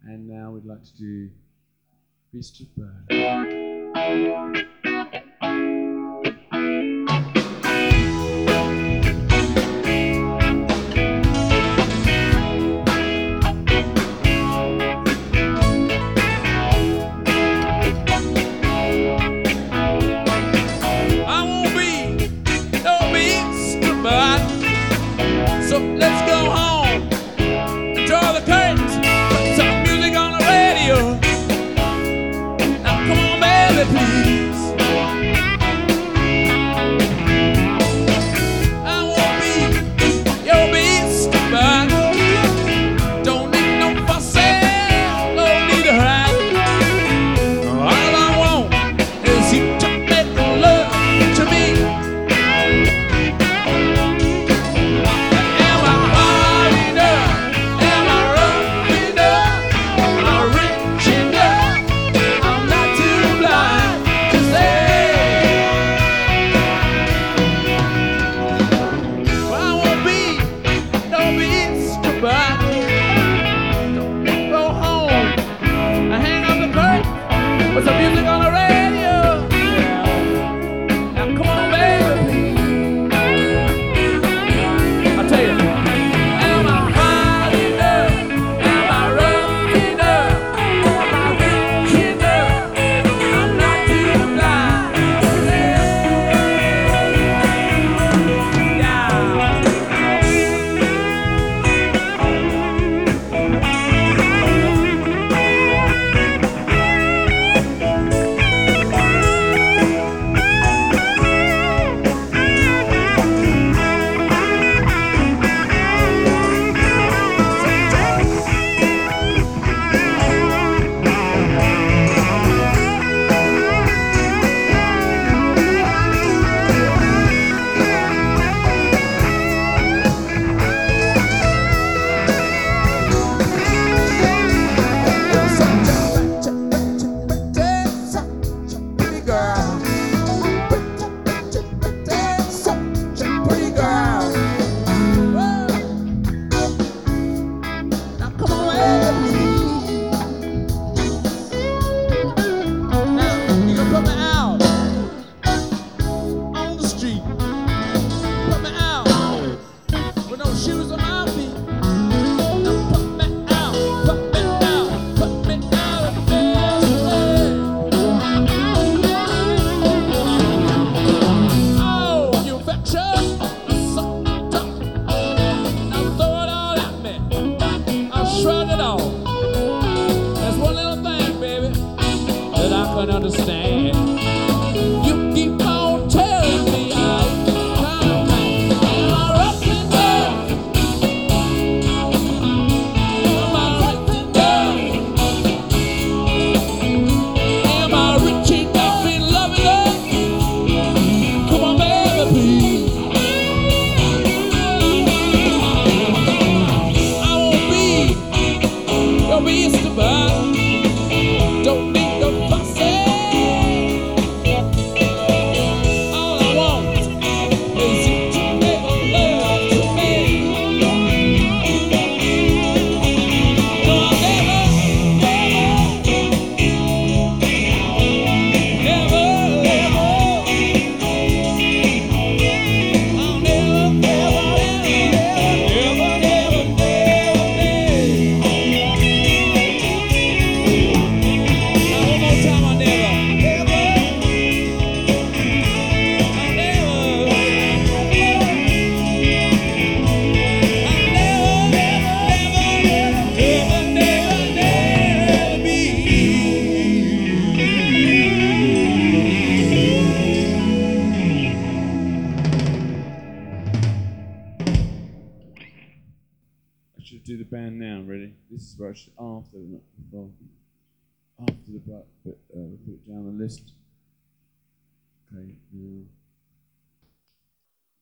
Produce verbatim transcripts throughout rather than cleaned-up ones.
And now we'd like to do Beast of Burden. So let's go home, draw the curtains, put some music on the radio. Now come on, baby, please. I won't be your beast, but don't need no fussing, no need to hide. All I want is you to make love to me. Put some music on the radio. Now come on, baby. I tell you, am I hot enough? Am I rough enough? Am I rich enough? I'm not too blind. Shoes on my feet. Now put me out, put me out, put me out of bed. Oh, you infectious, so tough. Now throw it all at me. I'll shrug it off. There's one little thing, baby, that I can understand. You keep on telling me I'm kind of man. Am I rough enough? Don't need no fussing. All I want is you to make love to me. No, I'll never, never, never, never, I'll never, never, never, never, never, never. I should do the band now. Ready? This is where I should after, not before. After the but, but uh, we'll put it down the list. Okay. Now.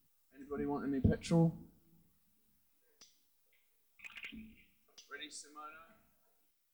Anybody want any petrol? Ready, Simone?